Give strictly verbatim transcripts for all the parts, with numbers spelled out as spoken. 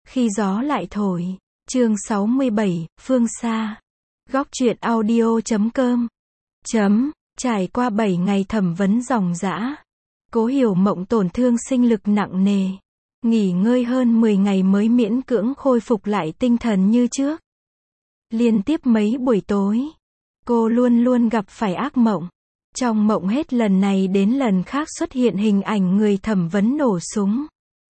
Khi gió lại thổi. Chương sáu mươi bảy, phương xa. Góc truyện audio chấm com. Chấm, trải qua bảy ngày thẩm vấn ròng rã. Cố Hiểu Mộng tổn thương sinh lực nặng nề. Nghỉ ngơi hơn mười ngày mới miễn cưỡng khôi phục lại tinh thần như trước. Liên tiếp mấy buổi tối, cô luôn luôn gặp phải ác mộng. Trong mộng hết lần này đến lần khác xuất hiện hình ảnh người thẩm vấn nổ súng.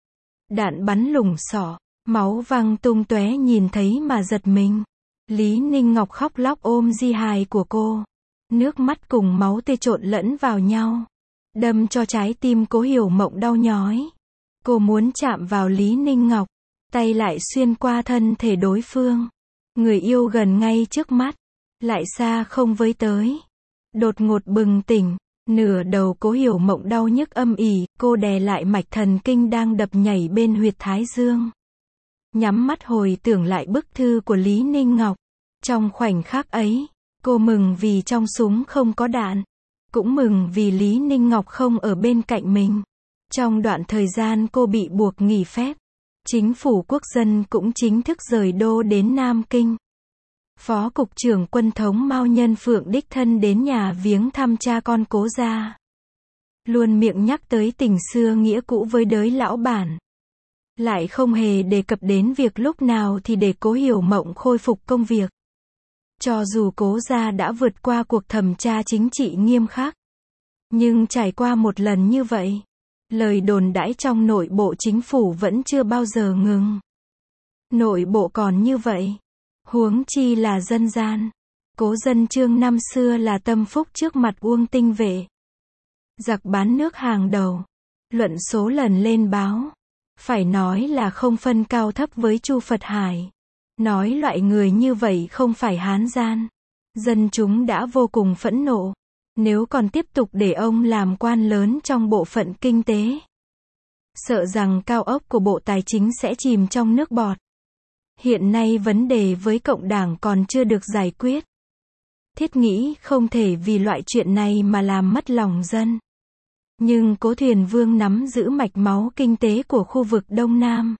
Đạn bắn lủng sọ, máu văng tung tóe, nhìn thấy mà giật mình. Lý Ninh Ngọc khóc lóc ôm di hài của cô. Nước mắt cùng máu tươi trộn lẫn vào nhau, đâm cho trái tim Cố Hiểu Mộng đau nhói. Cô muốn chạm vào Lý Ninh Ngọc, tay lại xuyên qua thân thể đối phương. Người yêu gần ngay trước mắt, lại xa không với tới. Đột ngột bừng tỉnh, nửa đầu Cố Hiểu Mộng đau nhức âm ỉ, cô đè lại mạch thần kinh đang đập nhảy bên huyệt thái dương. Nhắm mắt hồi tưởng lại bức thư của Lý Ninh Ngọc. Trong khoảnh khắc ấy, cô mừng vì trong súng không có đạn, cũng mừng vì Lý Ninh Ngọc không ở bên cạnh mình. Trong đoạn thời gian cô bị buộc nghỉ phép, chính phủ quốc dân cũng chính thức rời đô đến Nam Kinh. Phó Cục trưởng Quân thống Mao Nhân Phượng đích thân đến nhà viếng thăm cha con Cố gia. Luôn miệng nhắc tới tình xưa nghĩa cũ với đới lão bản. Lại không hề đề cập đến việc lúc nào thì để Cố Hiểu Mộng khôi phục công việc. Cho dù Cố gia đã vượt qua cuộc thẩm tra chính trị nghiêm khắc, nhưng trải qua một lần như vậy, lời đồn đãi trong nội bộ chính phủ vẫn chưa bao giờ ngừng. Nội bộ còn như vậy, huống chi là dân gian. Cố Dân Chương năm xưa là tâm phúc trước mặt Uông Tinh Vệ. Giặc bán nước hàng đầu, luận số lần lên báo, phải nói là không phân cao thấp với Chu Phật Hải. Nói loại người như vậy không phải hán gian. Dân chúng đã vô cùng phẫn nộ. Nếu còn tiếp tục để ông làm quan lớn trong bộ phận kinh tế, sợ rằng cao ốc của Bộ Tài chính sẽ chìm trong nước bọt. Hiện nay vấn đề với Cộng đảng còn chưa được giải quyết. Thiết nghĩ không thể vì loại chuyện này mà làm mất lòng dân. Nhưng Cố Thuyền Vương nắm giữ mạch máu kinh tế của khu vực Đông Nam.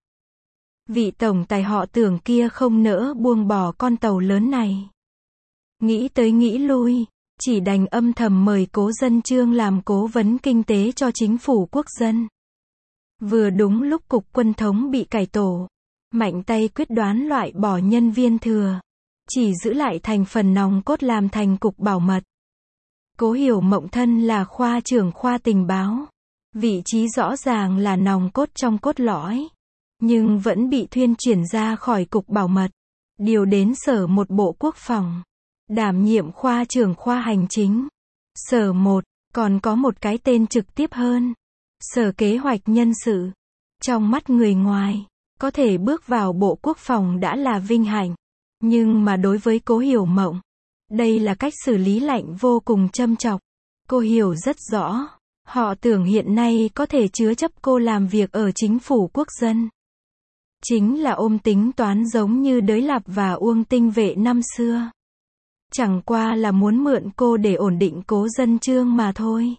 Vị tổng tài họ Tưởng kia không nỡ buông bỏ con tàu lớn này. Nghĩ tới nghĩ lui, chỉ đành âm thầm mời Cố Dân Chương làm cố vấn kinh tế cho chính phủ quốc dân. Vừa đúng lúc cục quân thống bị cải tổ, mạnh tay quyết đoán loại bỏ nhân viên thừa, chỉ giữ lại thành phần nòng cốt làm thành cục bảo mật. Cố Hiểu Mộng thân là khoa trưởng khoa tình báo, vị trí rõ ràng là nòng cốt trong cốt lõi, nhưng vẫn bị thuyên chuyển ra khỏi cục bảo mật, điều đến sở một Bộ Quốc phòng, đảm nhiệm khoa trưởng khoa hành chính. Sở một, còn có một cái tên trực tiếp hơn, Sở Kế hoạch Nhân sự. Trong mắt người ngoài, có thể bước vào Bộ Quốc phòng đã là vinh hạnh, nhưng mà đối với Cố Hiểu Mộng, đây là cách xử lý lạnh vô cùng châm chọc. Cô hiểu rất rõ, họ Tưởng hiện nay có thể chứa chấp cô làm việc ở chính phủ quốc dân. Chính là ôm tính toán giống như Đới Lạp và Uông Tinh Vệ năm xưa. Chẳng qua là muốn mượn cô để ổn định Cố Dân Chương mà thôi.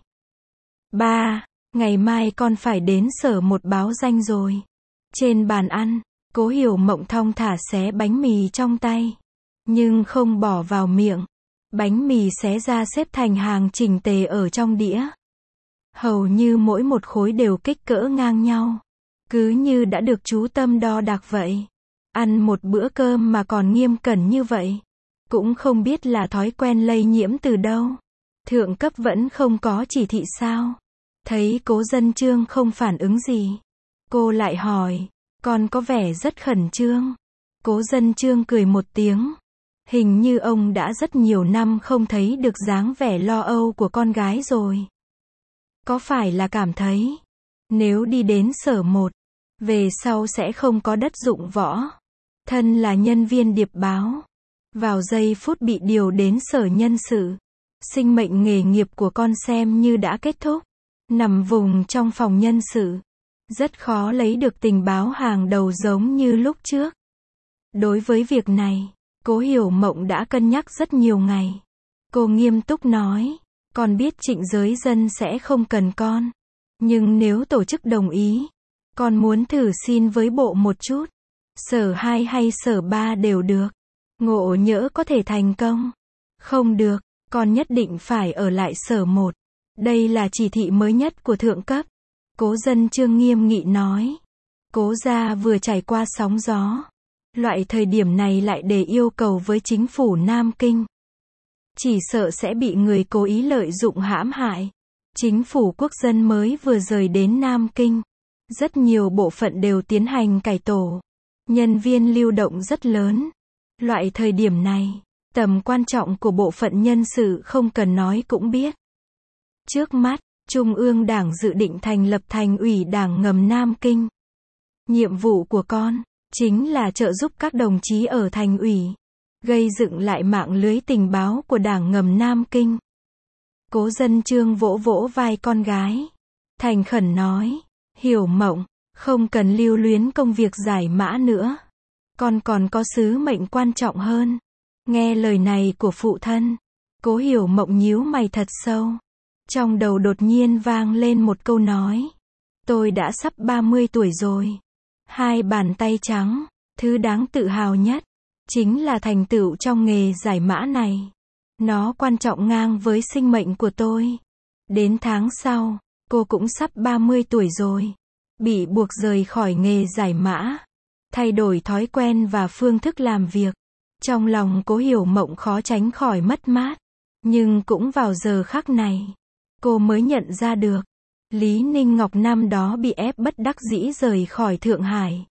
ba. Ngày mai con phải đến sở một báo danh rồi. Trên bàn ăn, Cố Hiểu Mộng thong thả xé bánh mì trong tay, nhưng không bỏ vào miệng. Bánh mì xé ra xếp thành hàng chỉnh tề ở trong đĩa. Hầu như mỗi một khối đều kích cỡ ngang nhau. Cứ như đã được chú tâm đo đạc vậy. Ăn một bữa cơm mà còn nghiêm cẩn như vậy. Cũng không biết là thói quen lây nhiễm từ đâu. Thượng cấp vẫn không có chỉ thị sao? Thấy Cố Dân Chương không phản ứng gì, cô lại hỏi, con có vẻ rất khẩn trương. Cố Dân Chương cười một tiếng. Hình như ông đã rất nhiều năm không thấy được dáng vẻ lo âu của con gái rồi. Có phải là cảm thấy, nếu đi đến sở một, về sau sẽ không có đất dụng võ. Thân là nhân viên điệp báo, vào giây phút bị điều đến sở nhân sự, sinh mệnh nghề nghiệp của con xem như đã kết thúc. Nằm vùng trong phòng nhân sự, rất khó lấy được tình báo hàng đầu giống như lúc trước. Đối với việc này, Cố Hiểu Mộng đã cân nhắc rất nhiều ngày. Cô nghiêm túc nói, con biết Trịnh Giới Dân sẽ không cần con. Nhưng nếu tổ chức đồng ý, con muốn thử xin với bộ một chút. Sở hai hay sở ba đều được. Ngộ nhỡ có thể thành công. Không được, con nhất định phải ở lại sở một. Đây là chỉ thị mới nhất của thượng cấp. Cố Dân Chương nghiêm nghị nói. Cố gia vừa trải qua sóng gió. Loại thời điểm này lại để yêu cầu với chính phủ Nam Kinh. Chỉ sợ sẽ bị người cố ý lợi dụng hãm hại. Chính phủ quốc dân mới vừa rời đến Nam Kinh. Rất nhiều bộ phận đều tiến hành cải tổ. Nhân viên lưu động rất lớn. Loại thời điểm này, tầm quan trọng của bộ phận nhân sự không cần nói cũng biết. Trước mắt, Trung ương Đảng dự định thành lập thành ủy Đảng ngầm Nam Kinh. Nhiệm vụ của con, chính là trợ giúp các đồng chí ở thành ủy, gây dựng lại mạng lưới tình báo của Đảng ngầm Nam Kinh. Cố Dân Chương vỗ vỗ vai con gái. Thành khẩn nói, Hiểu Mộng, không cần lưu luyến công việc giải mã nữa. Con còn có sứ mệnh quan trọng hơn. Nghe lời này của phụ thân, Cố Hiểu Mộng nhíu mày thật sâu. Trong đầu đột nhiên vang lên một câu nói. Tôi đã sắp ba mươi tuổi rồi. Hai bàn tay trắng, thứ đáng tự hào nhất, chính là thành tựu trong nghề giải mã này. Nó quan trọng ngang với sinh mệnh của tôi. Đến tháng sau, cô cũng sắp ba mươi tuổi rồi. Bị buộc rời khỏi nghề giải mã. Thay đổi thói quen và phương thức làm việc. Trong lòng Cố Hiểu Mộng khó tránh khỏi mất mát. Nhưng cũng vào giờ khắc này, cô mới nhận ra được. Lý Ninh Ngọc năm đó bị ép bất đắc dĩ rời khỏi Thượng Hải.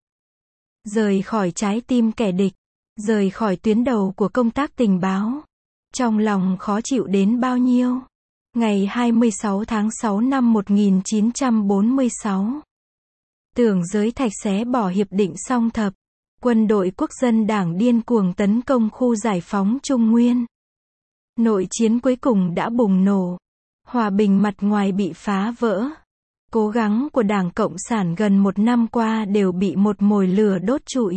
Rời khỏi trái tim kẻ địch. Rời khỏi tuyến đầu của công tác tình báo. Trong lòng khó chịu đến bao nhiêu. Ngày hai mươi sáu tháng sáu năm một nghìn chín trăm bốn mươi sáu. Tưởng Giới Thạch xé bỏ hiệp định song thập. Quân đội quốc dân đảng điên cuồng tấn công khu giải phóng Trung Nguyên. Nội chiến cuối cùng đã bùng nổ. Hòa bình mặt ngoài bị phá vỡ. Cố gắng của Đảng Cộng sản gần một năm qua đều bị một mồi lửa đốt trụi.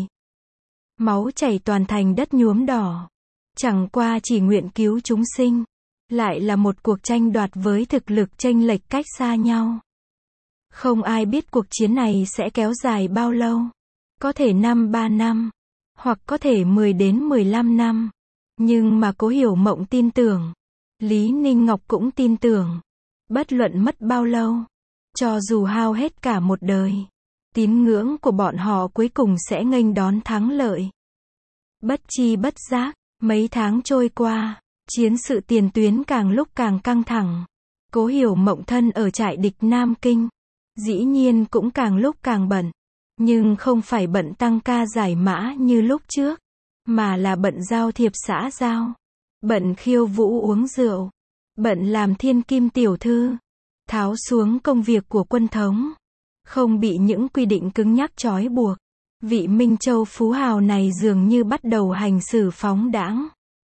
Máu chảy toàn thành đất nhuốm đỏ. Chẳng qua chỉ nguyện cứu chúng sinh. Lại là một cuộc tranh đoạt với thực lực chênh lệch cách xa nhau. Không ai biết cuộc chiến này sẽ kéo dài bao lâu. Có thể năm ba năm. Hoặc có thể mười đến mười lăm năm. Nhưng mà Cố Hiểu Mộng tin tưởng. Lý Ninh Ngọc cũng tin tưởng. Bất luận mất bao lâu. Cho dù hao hết cả một đời. Tín ngưỡng của bọn họ cuối cùng sẽ nghênh đón thắng lợi. Bất chi bất giác, mấy tháng trôi qua. Chiến sự tiền tuyến càng lúc càng căng thẳng. Cố Hiểu Mộng thân ở trại địch Nam Kinh. Dĩ nhiên cũng càng lúc càng bận. Nhưng không phải bận tăng ca giải mã như lúc trước. Mà là bận giao thiệp xã giao. Bận khiêu vũ uống rượu. Bận làm thiên kim tiểu thư. Tháo xuống công việc của quân thống. Không bị những quy định cứng nhắc trói buộc. Vị Minh Châu phú hào này dường như bắt đầu hành xử phóng đãng.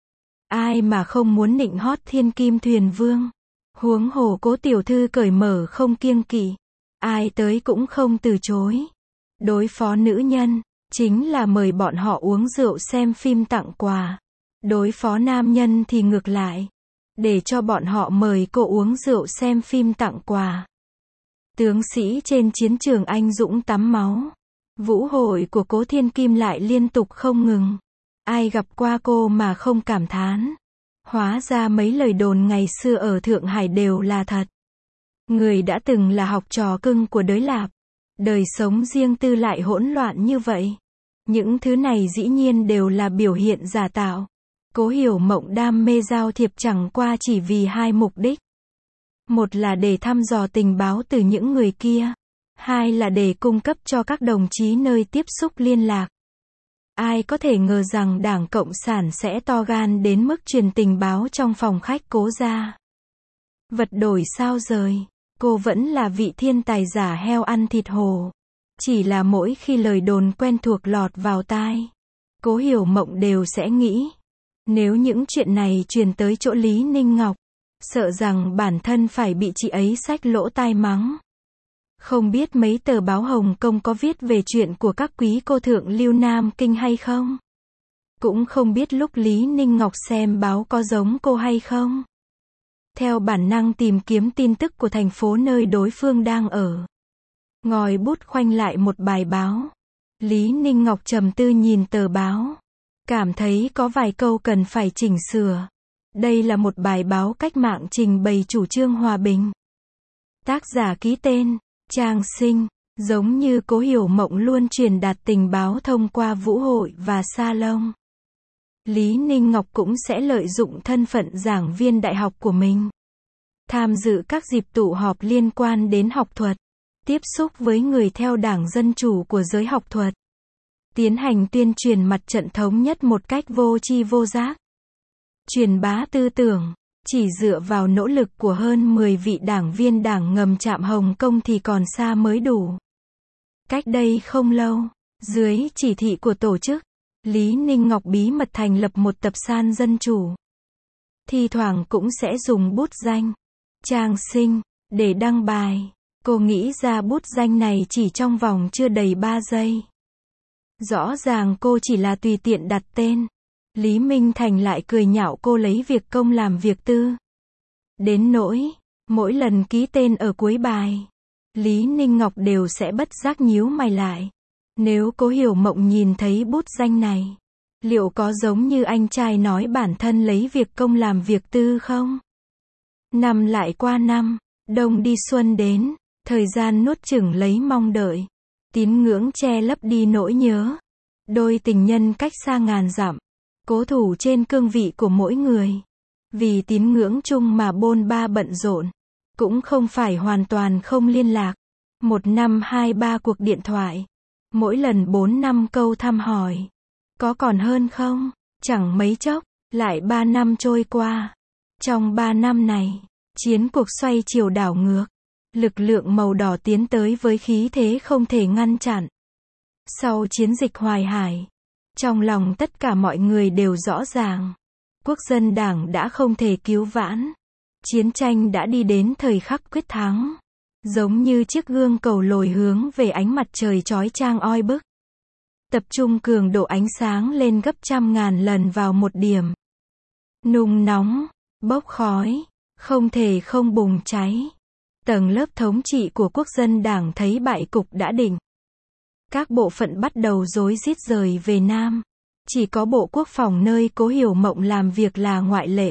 Ai mà không muốn nịnh hót thiên kim thuyền vương. Huống hồ Cố tiểu thư cởi mở không kiêng kỵ. Ai tới cũng không từ chối. Đối phó nữ nhân, chính là mời bọn họ uống rượu xem phim tặng quà. Đối phó nam nhân thì ngược lại. Để cho bọn họ mời cô uống rượu xem phim tặng quà. Tướng sĩ trên chiến trường anh dũng tắm máu. Vũ hội của Cố Thiên Kim lại liên tục không ngừng. Ai gặp qua cô mà không cảm thán. Hóa ra mấy lời đồn ngày xưa ở Thượng Hải đều là thật. Người đã từng là học trò cưng của Đới Lạp. Đời sống riêng tư lại hỗn loạn như vậy. Những thứ này dĩ nhiên đều là biểu hiện giả tạo. Cố Hiểu Mộng đam mê giao thiệp chẳng qua chỉ vì hai mục đích. Một là để thăm dò tình báo từ những người kia. Hai là để cung cấp cho các đồng chí nơi tiếp xúc liên lạc. Ai có thể ngờ rằng Đảng Cộng sản sẽ to gan đến mức truyền tình báo trong phòng khách Cố gia. Vật đổi sao rời. Cô vẫn là vị thiên tài giả heo ăn thịt hổ. Chỉ là mỗi khi lời đồn quen thuộc lọt vào tai, Cố Hiểu Mộng đều sẽ nghĩ. Nếu những chuyện này truyền tới chỗ Lý Ninh Ngọc, sợ rằng bản thân phải bị chị ấy xách lỗ tai mắng. Không biết mấy tờ báo Hồng Kông có viết về chuyện của các quý cô thượng lưu Nam Kinh hay không? Cũng không biết lúc Lý Ninh Ngọc xem báo có giống cô hay không? Theo bản năng tìm kiếm tin tức của thành phố nơi đối phương đang ở. Ngòi bút khoanh lại một bài báo. Lý Ninh Ngọc trầm tư nhìn tờ báo. Cảm thấy có vài câu cần phải chỉnh sửa. Đây là một bài báo cách mạng trình bày chủ trương hòa bình. Tác giả ký tên, Trang Sinh. Giống như Cố Hiểu Mộng luôn truyền đạt tình báo thông qua vũ hội và salon. Lý Ninh Ngọc cũng sẽ lợi dụng thân phận giảng viên đại học của mình. Tham dự các dịp tụ họp liên quan đến học thuật. Tiếp xúc với người theo Đảng Dân Chủ của giới học thuật. Tiến hành tuyên truyền mặt trận thống nhất một cách vô tri vô giác. Truyền bá tư tưởng. Chỉ dựa vào nỗ lực của hơn mười vị đảng viên đảng ngầm Trạm Hồng Kông thì còn xa mới đủ. Cách đây không lâu, dưới chỉ thị của tổ chức, Lý Ninh Ngọc bí mật thành lập một tập san dân chủ. Thi thoảng cũng sẽ dùng bút danh, Trang Sinh, để đăng bài. Cô nghĩ ra bút danh này chỉ trong vòng chưa đầy ba giây. Rõ ràng cô chỉ là tùy tiện đặt tên. Lý Minh Thành lại cười nhạo cô lấy việc công làm việc tư. Đến nỗi, mỗi lần ký tên ở cuối bài, Lý Ninh Ngọc đều sẽ bất giác nhíu mày lại. Nếu Cố Hiểu Mộng nhìn thấy bút danh này, liệu có giống như anh trai nói bản thân lấy việc công làm việc tư không? Năm lại qua năm, đông đi xuân đến, thời gian nuốt chửng lấy mong đợi. Tín ngưỡng che lấp đi nỗi nhớ. Đôi tình nhân cách xa ngàn dặm, cố thủ trên cương vị của mỗi người. Vì tín ngưỡng chung mà bôn ba bận rộn. Cũng không phải hoàn toàn không liên lạc. Một năm hai ba cuộc điện thoại. Mỗi lần bốn năm câu thăm hỏi. Có còn hơn không? Chẳng mấy chốc, lại ba năm trôi qua. Trong ba năm này, chiến cuộc xoay chiều đảo ngược. Lực lượng màu đỏ tiến tới với khí thế không thể ngăn chặn. Sau chiến dịch Hoài Hải, trong lòng tất cả mọi người đều rõ ràng. Quốc dân đảng đã không thể cứu vãn. Chiến tranh đã đi đến thời khắc quyết thắng. Giống như chiếc gương cầu lồi hướng về ánh mặt trời chói chang oi bức. Tập trung cường độ ánh sáng lên gấp trăm ngàn lần vào một điểm. Nung nóng, bốc khói, không thể không bùng cháy. Tầng lớp thống trị của quốc dân đảng thấy bại cục đã định. Các bộ phận bắt đầu rối rít rời về Nam. Chỉ có Bộ Quốc phòng nơi Cố Hiểu Mộng làm việc là ngoại lệ.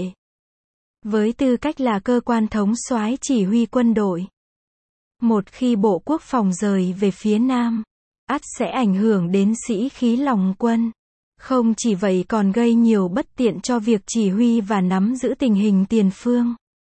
Với tư cách là cơ quan thống soái chỉ huy quân đội. Một khi Bộ Quốc phòng rời về phía Nam, ắt sẽ ảnh hưởng đến sĩ khí lòng quân. Không chỉ vậy còn gây nhiều bất tiện cho việc chỉ huy và nắm giữ tình hình tiền phương.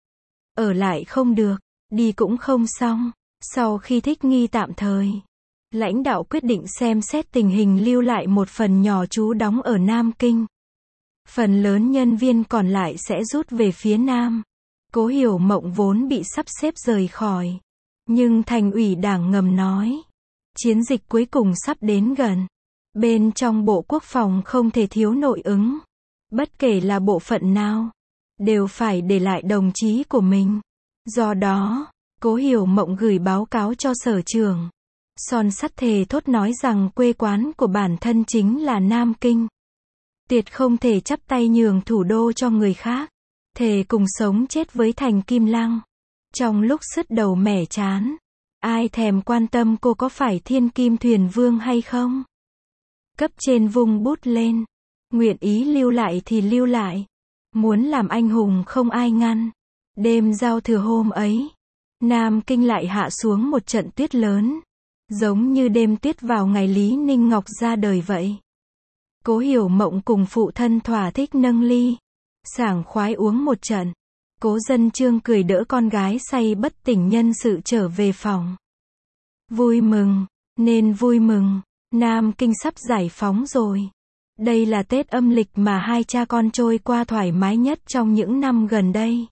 Ở lại không được, đi cũng không xong. Sau khi thích nghi tạm thời, lãnh đạo quyết định xem xét tình hình lưu lại một phần nhỏ trú đóng ở Nam Kinh. Phần lớn nhân viên còn lại sẽ rút về phía Nam. Cố Hiểu Mộng vốn bị sắp xếp rời khỏi. Nhưng thành ủy đảng ngầm nói, chiến dịch cuối cùng sắp đến gần. Bên trong Bộ Quốc phòng không thể thiếu nội ứng. Bất kể là bộ phận nào, đều phải để lại đồng chí của mình. Do đó, Cố Hiểu Mộng gửi báo cáo cho sở trưởng. Son sắt thề thốt nói rằng quê quán của bản thân chính là Nam Kinh. Tuyệt không thể chắp tay nhường thủ đô cho người khác. Thề cùng sống chết với Thành Kim Lăng. Trong lúc sứt đầu mẻ chán, ai thèm quan tâm cô có phải thiên kim thuyền vương hay không? Cấp trên vung bút lên. Nguyện ý lưu lại thì lưu lại. Muốn làm anh hùng không ai ngăn. Đêm giao thừa hôm ấy, Nam Kinh lại hạ xuống một trận tuyết lớn. Giống như đêm tuyết vào ngày Lý Ninh Ngọc ra đời vậy. Cố Hiểu Mộng cùng phụ thân thỏa thích nâng ly. Sảng khoái uống một trận. Cố Dân Trương cười đỡ con gái say bất tỉnh nhân sự trở về phòng. Vui mừng, nên vui mừng. Nam Kinh sắp giải phóng rồi. Đây là Tết âm lịch mà hai cha con trôi qua thoải mái nhất trong những năm gần đây.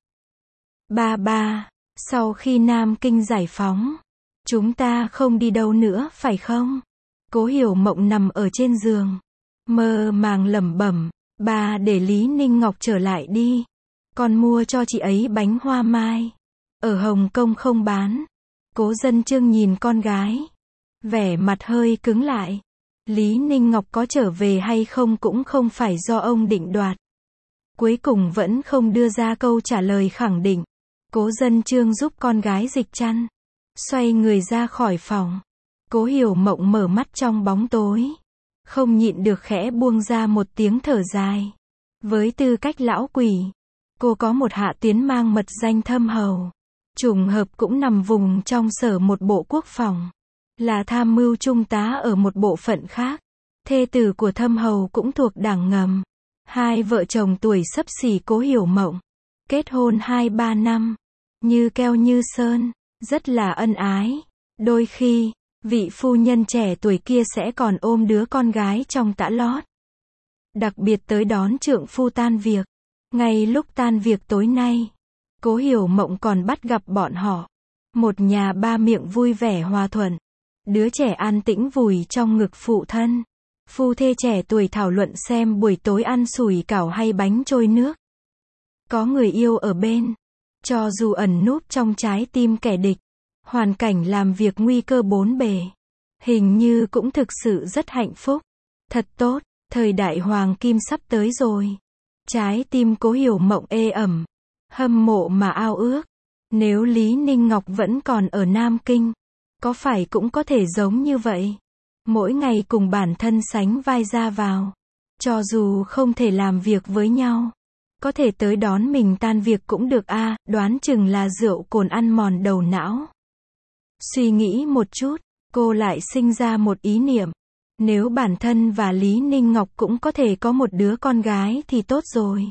Ba ba, sau khi Nam Kinh giải phóng, chúng ta không đi đâu nữa phải không? Cố Hiểu Mộng nằm ở trên giường, mơ màng lẩm bẩm, ba để Lý Ninh Ngọc trở lại đi. Con mua cho chị ấy bánh hoa mai. Ở Hồng Kông không bán. Cố Dân Trương nhìn con gái. Vẻ mặt hơi cứng lại. Lý Ninh Ngọc có trở về hay không cũng không phải do ông định đoạt. Cuối cùng vẫn không đưa ra câu trả lời khẳng định. Cố Dân Trương giúp con gái dịch chăn. Xoay người ra khỏi phòng. Cố Hiểu Mộng mở mắt trong bóng tối, không nhịn được khẽ buông ra một tiếng thở dài. Với tư cách lão quỷ, cô có một hạ tiến mang mật danh Thâm Hầu. Trùng hợp cũng nằm vùng trong sở một bộ quốc phòng. Là tham mưu trung tá ở một bộ phận khác. Thê tử của Thâm Hầu cũng thuộc đảng ngầm. Hai vợ chồng tuổi xấp xỉ Cố Hiểu Mộng. Kết hôn hai ba năm. Như keo như sơn. Rất là ân ái. Đôi khi, vị phu nhân trẻ tuổi kia sẽ còn ôm đứa con gái trong tã lót. Đặc biệt tới đón trượng phu tan việc. Ngay lúc tan việc tối nay, Cố Hiểu Mộng còn bắt gặp bọn họ. Một nhà ba miệng vui vẻ hòa thuận. Đứa trẻ an tĩnh vùi trong ngực phụ thân. Phu thê trẻ tuổi thảo luận xem buổi tối ăn sủi cảo hay bánh trôi nước. Có người yêu ở bên. Cho dù ẩn núp trong trái tim kẻ địch. Hoàn cảnh làm việc nguy cơ bốn bề. Hình như cũng thực sự rất hạnh phúc. Thật tốt, thời đại hoàng kim sắp tới rồi. Trái tim Cố Hiểu Mộng ê ẩm. Hâm mộ mà ao ước. Nếu Lý Ninh Ngọc vẫn còn ở Nam Kinh, có phải cũng có thể giống như vậy? Mỗi ngày cùng bản thân sánh vai ra vào. Cho dù không thể làm việc với nhau, có thể tới đón mình tan việc cũng được a, à, đoán chừng là rượu cồn ăn mòn đầu não. Suy nghĩ một chút, cô lại sinh ra một ý niệm. Nếu bản thân và Lý Ninh Ngọc cũng có thể có một đứa con gái thì tốt rồi.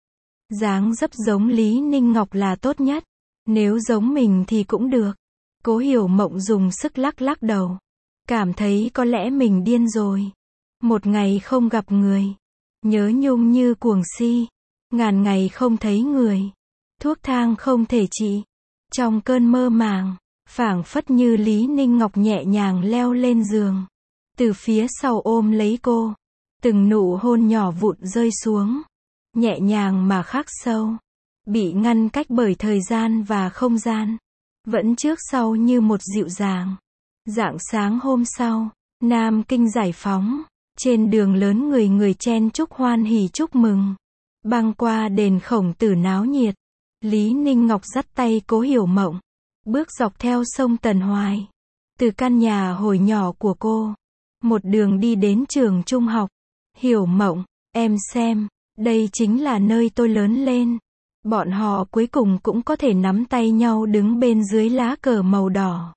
Dáng dấp giống Lý Ninh Ngọc là tốt nhất. Nếu giống mình thì cũng được. Cố Hiểu Mộng dùng sức lắc lắc đầu. Cảm thấy có lẽ mình điên rồi. Một ngày không gặp người. Nhớ nhung như cuồng si. Ngàn ngày không thấy người. Thuốc thang không thể trị. Trong cơn mơ màng, phảng phất như Lý Ninh Ngọc nhẹ nhàng leo lên giường. Từ phía sau ôm lấy cô. Từng nụ hôn nhỏ vụn rơi xuống. Nhẹ nhàng mà khắc sâu. Bị ngăn cách bởi thời gian và không gian. Vẫn trước sau như một dịu dàng. Rạng sáng hôm sau, Nam Kinh giải phóng. Trên đường lớn người người chen chúc hoan hỉ chúc mừng. Băng qua đền Khổng Tử náo nhiệt. Lý Ninh Ngọc dắt tay Cố Hiểu Mộng. Bước dọc theo sông Tần Hoài. Từ căn nhà hồi nhỏ của cô. Một đường đi đến trường trung học. Hiểu Mộng, em xem, đây chính là nơi tôi lớn lên. Bọn họ cuối cùng cũng có thể nắm tay nhau đứng bên dưới lá cờ màu đỏ.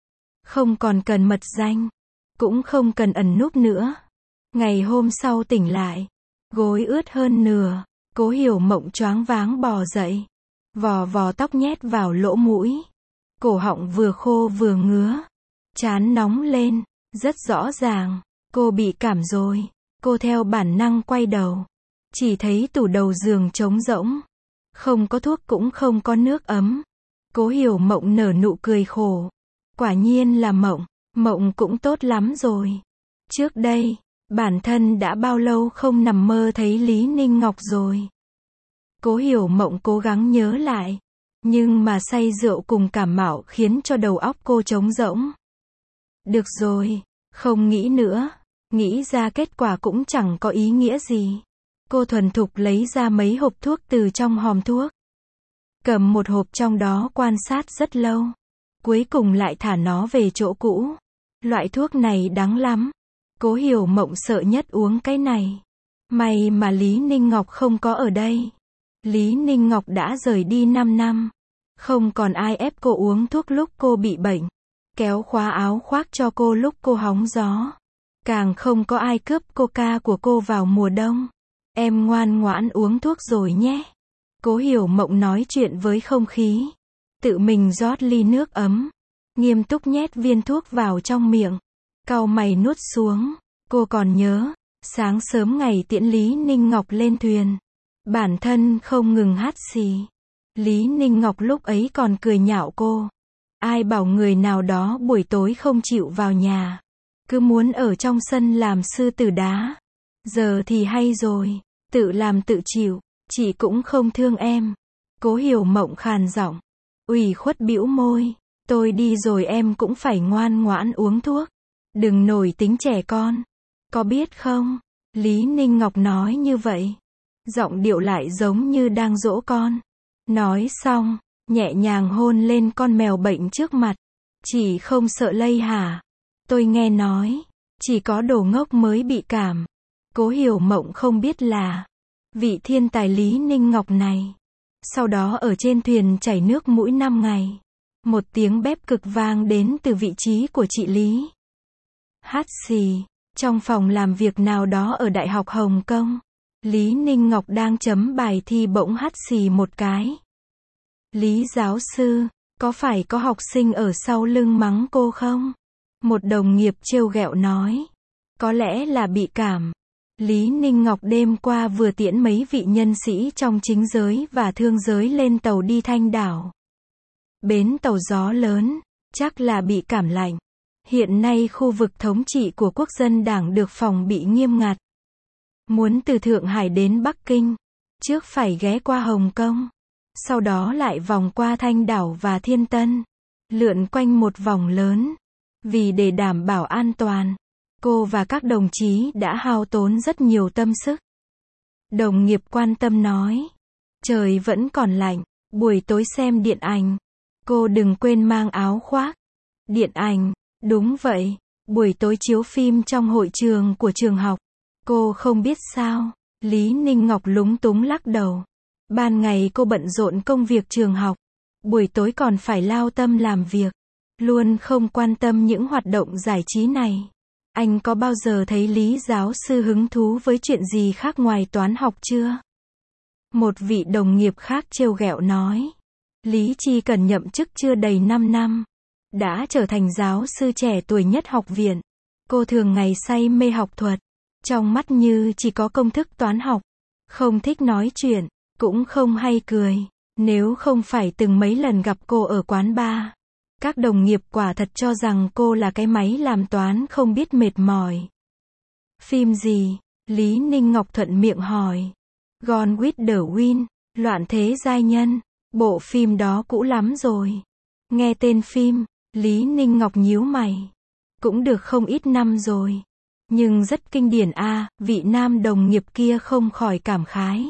Không còn cần mật danh. Cũng không cần ẩn núp nữa. Ngày hôm sau tỉnh lại. Gối ướt hơn nửa. Cố Hiểu Mộng choáng váng bò dậy. Vò vò tóc nhét vào lỗ mũi. Cổ họng vừa khô vừa ngứa. Trán nóng lên. Rất rõ ràng. Cô bị cảm rồi. Cô theo bản năng quay đầu. Chỉ thấy tủ đầu giường trống rỗng. Không có thuốc cũng không có nước ấm. Cố Hiểu Mộng nở nụ cười khổ. Quả nhiên là mộng. Mộng cũng tốt lắm rồi. Trước đây, bản thân đã bao lâu không nằm mơ thấy Lý Ninh Ngọc rồi. Cố Hiểu Mộng cố gắng nhớ lại. Nhưng mà say rượu cùng cảm mạo khiến cho đầu óc cô trống rỗng. Được rồi, không nghĩ nữa. Nghĩ ra kết quả cũng chẳng có ý nghĩa gì. Cô thuần thục lấy ra mấy hộp thuốc từ trong hòm thuốc. Cầm một hộp trong đó quan sát rất lâu. Cuối cùng lại thả nó về chỗ cũ. Loại thuốc này đắng lắm. Cố Hiểu Mộng sợ nhất uống cái này. May mà Lý Ninh Ngọc không có ở đây. Lý Ninh Ngọc đã rời đi năm năm. Không còn ai ép cô uống thuốc lúc cô bị bệnh. Kéo khóa áo khoác cho cô lúc cô hóng gió. Càng không có ai cướp coca của cô vào mùa đông. Em ngoan ngoãn uống thuốc rồi nhé. Cố Hiểu Mộng nói chuyện với không khí. Tự mình rót ly nước ấm. Nghiêm túc nhét viên thuốc vào trong miệng. Cau mày nuốt xuống. Cô còn nhớ. Sáng sớm ngày tiễn Lý Ninh Ngọc lên thuyền. Bản thân không ngừng hắt xì. Lý Ninh Ngọc lúc ấy còn cười nhạo cô. Ai bảo người nào đó buổi tối không chịu vào nhà. Cứ muốn ở trong sân làm sư tử đá. Giờ thì hay rồi. Tự làm tự chịu. Chị cũng không thương em. Cố Hiểu Mộng khàn giọng. Ủy khuất bĩu môi. Tôi đi rồi em cũng phải ngoan ngoãn uống thuốc. Đừng nổi tính trẻ con. Có biết không? Lý Ninh Ngọc nói như vậy. Giọng điệu lại giống như đang dỗ con. Nói xong, nhẹ nhàng hôn lên con mèo bệnh trước mặt. Chị không sợ lây hả? Tôi nghe nói, chỉ có đồ ngốc mới bị cảm. Cố Hiểu Mộng không biết là, vị thiên tài Lý Ninh Ngọc này, sau đó ở trên thuyền chảy nước mũi năm ngày. Một tiếng bép cực vang đến từ vị trí của chị Lý. Hát xì, trong phòng làm việc nào đó ở Đại học Hồng Kông. Lý Ninh Ngọc đang chấm bài thi bỗng hắt xì một cái. Lý giáo sư, có phải có học sinh ở sau lưng mắng cô không? Một đồng nghiệp trêu ghẹo nói. Có lẽ là bị cảm. Lý Ninh Ngọc đêm qua vừa tiễn mấy vị nhân sĩ trong chính giới và thương giới lên tàu đi Thanh Đảo. Bến tàu gió lớn, chắc là bị cảm lạnh. Hiện nay khu vực thống trị của Quốc dân Đảng được phòng bị nghiêm ngặt. Muốn từ Thượng Hải đến Bắc Kinh, trước phải ghé qua Hồng Kông, sau đó lại vòng qua Thanh Đảo và Thiên Tân, lượn quanh một vòng lớn. Vì để đảm bảo an toàn, cô và các đồng chí đã hao tốn rất nhiều tâm sức. Đồng nghiệp quan tâm nói, trời vẫn còn lạnh, buổi tối xem điện ảnh, cô đừng quên mang áo khoác. Điện ảnh, đúng vậy, buổi tối chiếu phim trong hội trường của trường học. Cô không biết sao? Lý Ninh Ngọc lúng túng lắc đầu. Ban ngày cô bận rộn công việc trường học, buổi tối còn phải lao tâm làm việc, luôn không quan tâm những hoạt động giải trí này. Anh có bao giờ thấy Lý giáo sư hứng thú với chuyện gì khác ngoài toán học chưa? Một vị đồng nghiệp khác trêu ghẹo nói. Lý Chi Cần nhậm chức chưa đầy năm năm, đã trở thành giáo sư trẻ tuổi nhất học viện. Cô thường ngày say mê học thuật, trong mắt như chỉ có công thức toán học, không thích nói chuyện, cũng không hay cười. Nếu không phải từng mấy lần gặp cô ở quán bar, các đồng nghiệp quả thật cho rằng cô là cái máy làm toán không biết mệt mỏi. Phim gì? Lý Ninh Ngọc thuận miệng hỏi. Gone with the Wind, Loạn thế giai nhân. Bộ phim đó cũ lắm rồi. Nghe tên phim, Lý Ninh Ngọc nhíu mày. Cũng được không ít năm rồi, nhưng rất kinh điển a, à, vị nam đồng nghiệp kia không khỏi cảm khái.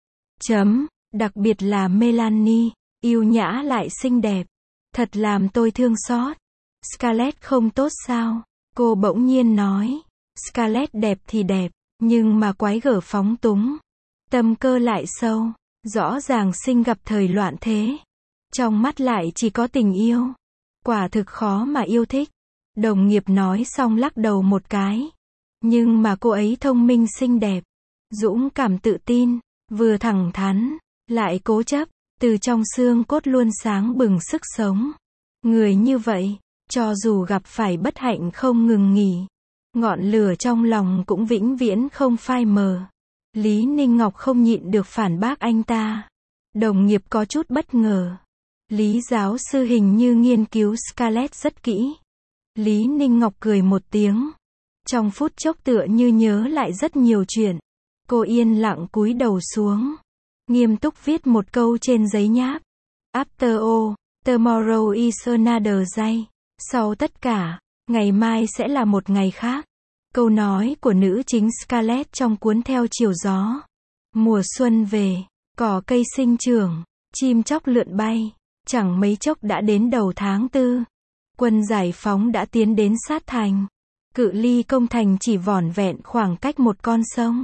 Chấm, đặc biệt là Melanie, yêu nhã lại xinh đẹp. Thật làm tôi thương xót. Scarlett không tốt sao? Cô bỗng nhiên nói. Scarlett đẹp thì đẹp, nhưng mà quái gở phóng túng. Tâm cơ lại sâu, rõ ràng sinh gặp thời loạn thế. Trong mắt lại chỉ có tình yêu. Quả thực khó mà yêu thích. Đồng nghiệp nói xong lắc đầu một cái. Nhưng mà cô ấy thông minh xinh đẹp, dũng cảm tự tin, vừa thẳng thắn, lại cố chấp, từ trong xương cốt luôn sáng bừng sức sống. Người như vậy, cho dù gặp phải bất hạnh không ngừng nghỉ, ngọn lửa trong lòng cũng vĩnh viễn không phai mờ. Lý Ninh Ngọc không nhịn được phản bác anh ta. Đồng nghiệp có chút bất ngờ. Lý giáo sư hình như nghiên cứu Scarlett rất kỹ. Lý Ninh Ngọc cười một tiếng. Trong phút chốc tựa như nhớ lại rất nhiều chuyện. Cô yên lặng cúi đầu xuống, nghiêm túc viết một câu trên giấy nháp. After all, tomorrow is another day. Sau tất cả, ngày mai sẽ là một ngày khác. Câu nói của nữ chính Scarlett trong cuốn Theo chiều gió. Mùa xuân về, cỏ cây sinh trưởng, chim chóc lượn bay. Chẳng mấy chốc đã đến đầu tháng tư. Quân giải phóng đã tiến đến sát thành. Cự ly công thành chỉ vỏn vẹn khoảng cách một con sông.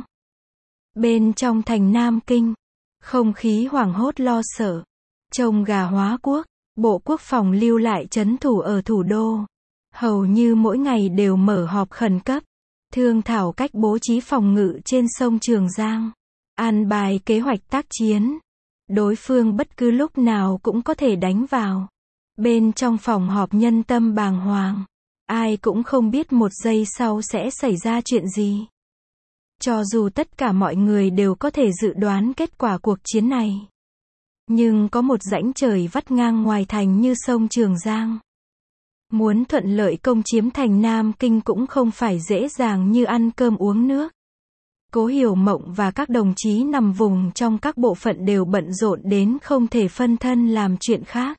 Bên trong thành Nam Kinh, không khí hoảng hốt lo sợ. Trông gà hóa quốc, Bộ Quốc phòng lưu lại trấn thủ ở thủ đô. Hầu như mỗi ngày đều mở họp khẩn cấp, thương thảo cách bố trí phòng ngự trên sông Trường Giang, an bài kế hoạch tác chiến. Đối phương bất cứ lúc nào cũng có thể đánh vào. Bên trong phòng họp nhân tâm bàng hoàng. Ai cũng không biết một giây sau sẽ xảy ra chuyện gì. Cho dù tất cả mọi người đều có thể dự đoán kết quả cuộc chiến này. Nhưng có một rãnh trời vắt ngang ngoài thành như sông Trường Giang. Muốn thuận lợi công chiếm thành Nam Kinh cũng không phải dễ dàng như ăn cơm uống nước. Cố Hiểu Mộng và các đồng chí nằm vùng trong các bộ phận đều bận rộn đến không thể phân thân làm chuyện khác.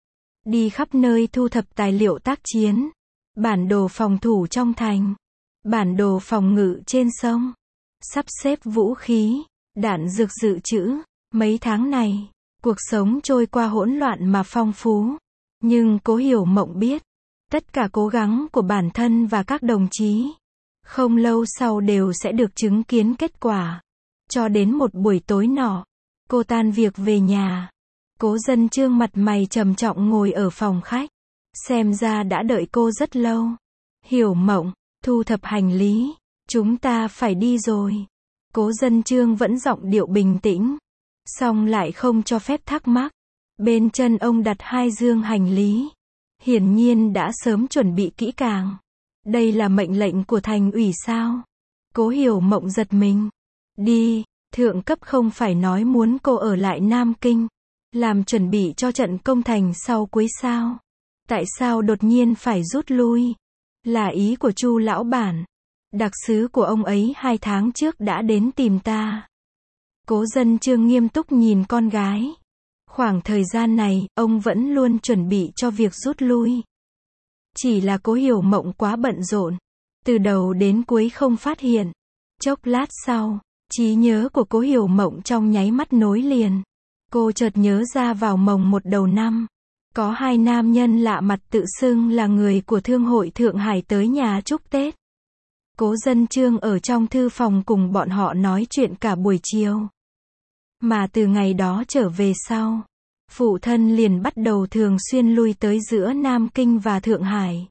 Đi khắp nơi thu thập tài liệu tác chiến, bản đồ phòng thủ trong thành, bản đồ phòng ngự trên sông, sắp xếp vũ khí, đạn dược dự trữ. Mấy tháng này, cuộc sống trôi qua hỗn loạn mà phong phú. Nhưng Cố Hiểu Mộng biết, Tất cả cố gắng của bản thân và các đồng chí, không lâu sau đều sẽ được chứng kiến kết quả. Cho đến một buổi tối nọ, cô tan việc về nhà. Cố Dân Chương mặt mày trầm trọng ngồi ở phòng khách. Xem ra đã đợi cô rất lâu. Hiểu Mộng, thu thập hành lý. Chúng ta phải đi rồi. Cố Dân Chương vẫn giọng điệu bình tĩnh. Song lại không cho phép thắc mắc. Bên chân ông đặt hai dương hành lý. Hiển nhiên đã sớm chuẩn bị kỹ càng. Đây là mệnh lệnh của thành ủy sao? Cố Hiểu Mộng giật mình. Đi, thượng cấp không phải nói muốn cô ở lại Nam Kinh, làm chuẩn bị cho trận công thành sau cuối sao? Tại sao đột nhiên phải rút lui? Là ý của Chu lão bản. Đặc sứ của ông ấy hai tháng trước đã đến tìm ta. Cố Dân Chương nghiêm túc nhìn con gái. Khoảng thời gian này, ông vẫn luôn chuẩn bị cho việc rút lui. Chỉ là Cố Hiểu Mộng quá bận rộn. Từ đầu đến cuối không phát hiện. Chốc lát sau, trí nhớ của Cố Hiểu Mộng trong nháy mắt nối liền. Cô chợt nhớ ra vào mồng một đầu năm. Có hai nam nhân lạ mặt tự xưng là người của Thương hội Thượng Hải tới nhà chúc Tết. Cố Dân Chương ở trong thư phòng cùng bọn họ nói chuyện cả buổi chiều. Mà từ ngày đó trở về sau, phụ thân liền bắt đầu thường xuyên lui tới giữa Nam Kinh và Thượng Hải.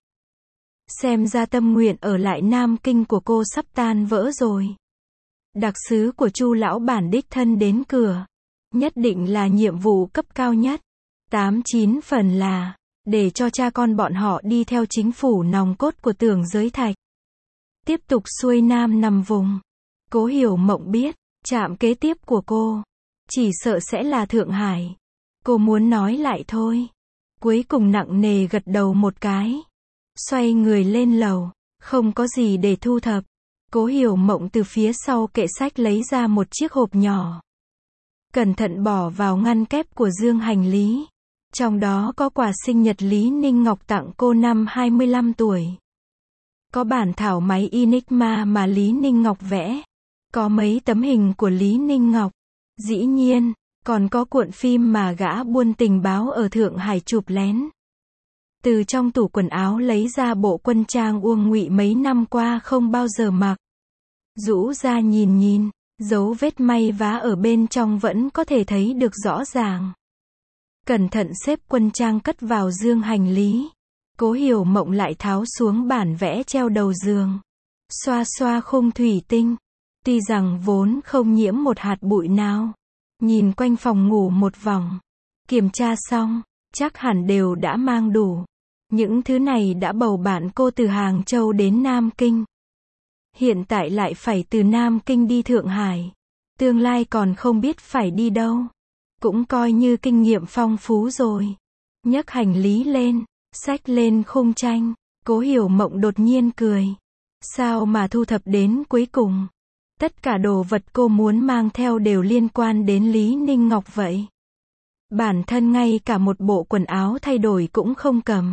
Xem ra tâm nguyện ở lại Nam Kinh của cô sắp tan vỡ rồi. Đặc sứ của Chu lão bản đích thân đến cửa. Nhất định là nhiệm vụ cấp cao nhất. Tám chín phần là để cho cha con bọn họ đi theo chính phủ nòng cốt của Tưởng Giới Thạch. Tiếp tục xuôi nam nằm vùng. Cố Hiểu Mộng biết, trạm kế tiếp của cô chỉ sợ sẽ là Thượng Hải. Cô muốn nói lại thôi. Cuối cùng nặng nề gật đầu một cái. Xoay người lên lầu. Không có gì để thu thập. Cố Hiểu Mộng từ phía sau kệ sách lấy ra một chiếc hộp nhỏ. Cẩn thận bỏ vào ngăn kép của dương hành lý. Trong đó có quà sinh nhật Lý Ninh Ngọc tặng cô năm hai mươi lăm tuổi. Có bản thảo máy Enigma mà Lý Ninh Ngọc vẽ. Có mấy tấm hình của Lý Ninh Ngọc. Dĩ nhiên, còn có cuộn phim mà gã buôn tình báo ở Thượng Hải chụp lén. Từ trong tủ quần áo lấy ra bộ quân trang Uông Ngụy mấy năm qua không bao giờ mặc. Rũ ra nhìn nhìn, dấu vết may vá ở bên trong vẫn có thể thấy được rõ ràng. Cẩn thận xếp quân trang cất vào dương hành lý. Cố Hiểu Mộng lại tháo xuống bản vẽ treo đầu giường. Xoa xoa khung thủy tinh. Tuy rằng vốn không nhiễm một hạt bụi nào. Nhìn quanh phòng ngủ một vòng. Kiểm tra xong, chắc hẳn đều đã mang đủ. Những thứ này đã bầu bạn cô từ Hàng Châu đến Nam Kinh. Hiện tại lại phải từ Nam Kinh đi Thượng Hải. Tương lai còn không biết phải đi đâu. Cũng coi như kinh nghiệm phong phú rồi. Nhấc hành lý lên, xách lên khung tranh. Cố Hiểu Mộng đột nhiên cười. Sao mà thu thập đến cuối cùng? Tất cả đồ vật cô muốn mang theo đều liên quan đến Lý Ninh Ngọc vậy. Bản thân ngay cả một bộ quần áo thay đổi cũng không cầm.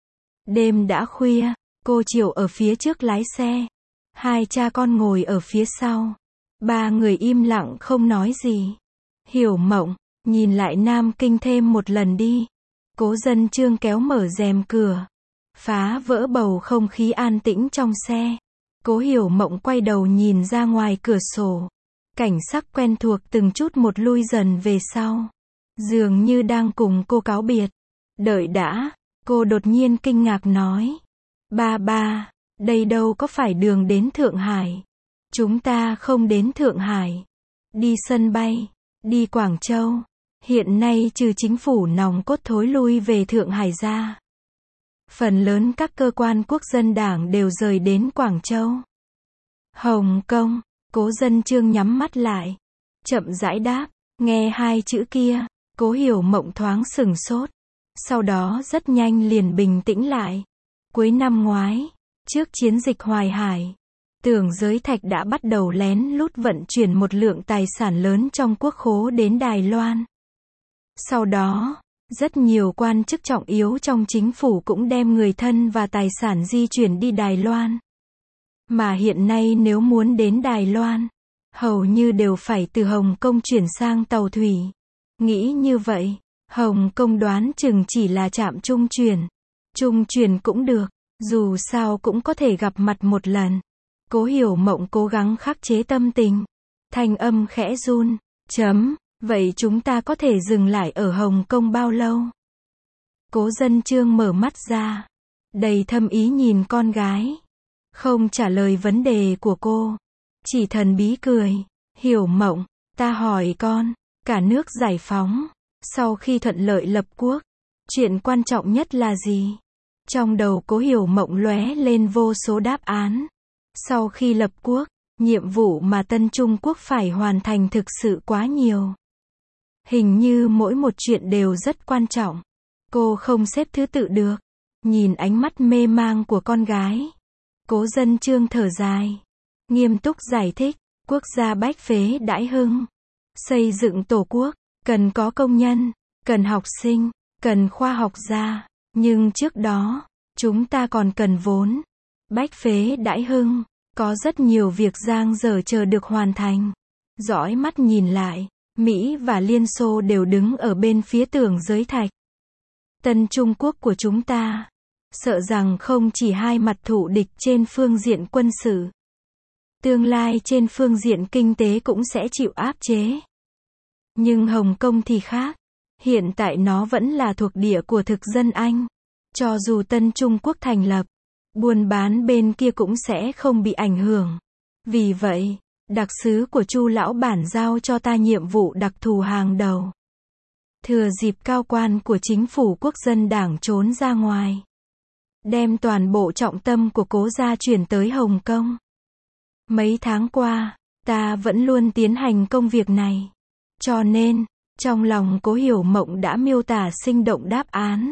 Đêm đã khuya, cô Triệu ở phía trước lái xe. Hai cha con ngồi ở phía sau. Ba người im lặng không nói gì. Hiểu Mộng, nhìn lại Nam Kinh thêm một lần đi. Cố Dân Chương kéo mở rèm cửa. Phá vỡ bầu không khí an tĩnh trong xe. Cố Hiểu Mộng quay đầu nhìn ra ngoài cửa sổ. Cảnh sắc quen thuộc từng chút một lui dần về sau. Dường như đang cùng cô cáo biệt. Đợi đã, cô đột nhiên kinh ngạc nói. Ba ba, đây đâu có phải đường đến Thượng Hải. Chúng ta không đến Thượng Hải. Đi sân bay, đi Quảng Châu. Hiện nay trừ chính phủ nòng cốt thối lui về Thượng Hải ra. Phần lớn các cơ quan quốc dân đảng đều rời đến Quảng Châu. Hồng Kông, Cố Dân Chương nhắm mắt lại. Chậm rãi đáp, nghe hai chữ kia, Cố Hiểu Mộng thoáng sửng sốt. Sau đó rất nhanh liền bình tĩnh lại. Cuối năm ngoái, trước chiến dịch Hoài Hải, Tưởng Giới Thạch đã bắt đầu lén lút vận chuyển một lượng tài sản lớn trong quốc khố đến Đài Loan. Sau đó, rất nhiều quan chức trọng yếu trong chính phủ cũng đem người thân và tài sản di chuyển đi Đài Loan. Mà hiện nay nếu muốn đến Đài Loan, hầu như đều phải từ Hồng Kông chuyển sang tàu thủy. Nghĩ như vậy, Hồng Kông đoán chừng chỉ là trạm trung chuyển. Trung truyền cũng được, dù sao cũng có thể gặp mặt một lần. Cố Hiểu Mộng cố gắng khắc chế tâm tình. Thanh âm khẽ run. Chấm, vậy chúng ta có thể dừng lại ở Hồng Kông bao lâu? Cố Dân Chương mở mắt ra, đầy thâm ý nhìn con gái. Không trả lời vấn đề của cô, chỉ thần bí cười. Hiểu Mộng, ta hỏi con, cả nước giải phóng, sau khi thuận lợi lập quốc, chuyện quan trọng nhất là gì? Trong đầu Cố Hiểu Mộng lóe lên vô số đáp án. Sau khi lập quốc, nhiệm vụ mà Tân Trung Quốc phải hoàn thành thực sự quá nhiều. Hình như mỗi một chuyện đều rất quan trọng. Cô không xếp thứ tự được. Nhìn ánh mắt mê mang của con gái, Cố Dân Chương thở dài, nghiêm túc giải thích, quốc gia bách phế đãi hưng. Xây dựng tổ quốc, cần có công nhân, cần học sinh, cần khoa học gia. Nhưng trước đó, chúng ta còn cần vốn. Bách phế đãi hưng, có rất nhiều việc dang dở chờ được hoàn thành. Dõi mắt nhìn lại, Mỹ và Liên Xô đều đứng ở bên phía tường giới thạch. Tân Trung Quốc của chúng ta, sợ rằng không chỉ hai mặt thù địch trên phương diện quân sự. Tương lai trên phương diện kinh tế cũng sẽ chịu áp chế. Nhưng Hồng Kông thì khác. Hiện tại nó vẫn là thuộc địa của thực dân Anh. Cho dù Tân Trung Quốc thành lập, buôn bán bên kia cũng sẽ không bị ảnh hưởng. Vì vậy, đặc sứ của Chu lão bản giao cho ta nhiệm vụ đặc thù hàng đầu. Thừa dịp cao quan của chính phủ quốc dân đảng trốn ra ngoài, đem toàn bộ trọng tâm của Cố gia chuyển tới Hồng Kông. Mấy tháng qua, ta vẫn luôn tiến hành công việc này. Cho nên, trong lòng Cố Hiểu Mộng đã miêu tả sinh động đáp án.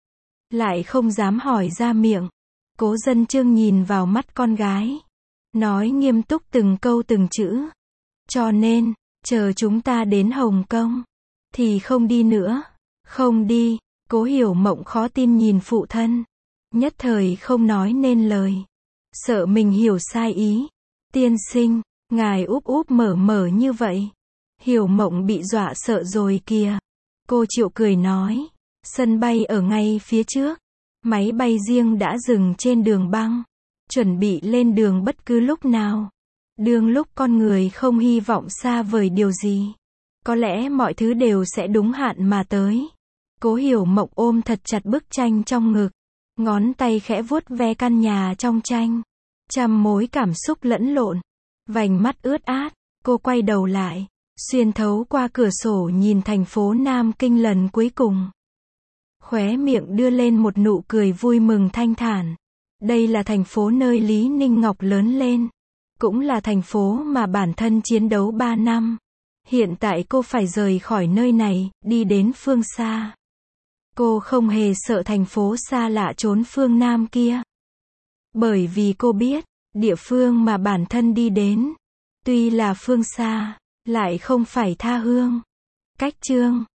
Lại không dám hỏi ra miệng. Cố Dân Chương nhìn vào mắt con gái, nói nghiêm túc từng câu từng chữ. Cho nên, chờ chúng ta đến Hồng Kông, thì không đi nữa. Không đi. Cố Hiểu Mộng khó tin nhìn phụ thân. Nhất thời không nói nên lời. Sợ mình hiểu sai ý. Tiên sinh, ngài úp úp mở mở như vậy. Hiểu Mộng bị dọa sợ rồi kìa. Cô Triệu cười nói. Sân bay ở ngay phía trước. Máy bay riêng đã dừng trên đường băng. Chuẩn bị lên đường bất cứ lúc nào. Đương lúc con người không hy vọng xa vời điều gì, có lẽ mọi thứ đều sẽ đúng hạn mà tới. Cố Hiểu Mộng ôm thật chặt bức tranh trong ngực. Ngón tay khẽ vuốt ve căn nhà trong tranh. Trăm mối cảm xúc lẫn lộn. Vành mắt ướt át. Cô quay đầu lại. Xuyên thấu qua cửa sổ nhìn thành phố Nam Kinh lần cuối cùng. Khóe miệng đưa lên một nụ cười vui mừng thanh thản. Đây là thành phố nơi Lý Ninh Ngọc lớn lên. Cũng là thành phố mà bản thân chiến đấu ba năm. Hiện tại cô phải rời khỏi nơi này, đi đến phương xa. Cô không hề sợ thành phố xa lạ chốn phương Nam kia. Bởi vì cô biết, địa phương mà bản thân đi đến, tuy là phương xa, lại không phải tha hương. Cách chương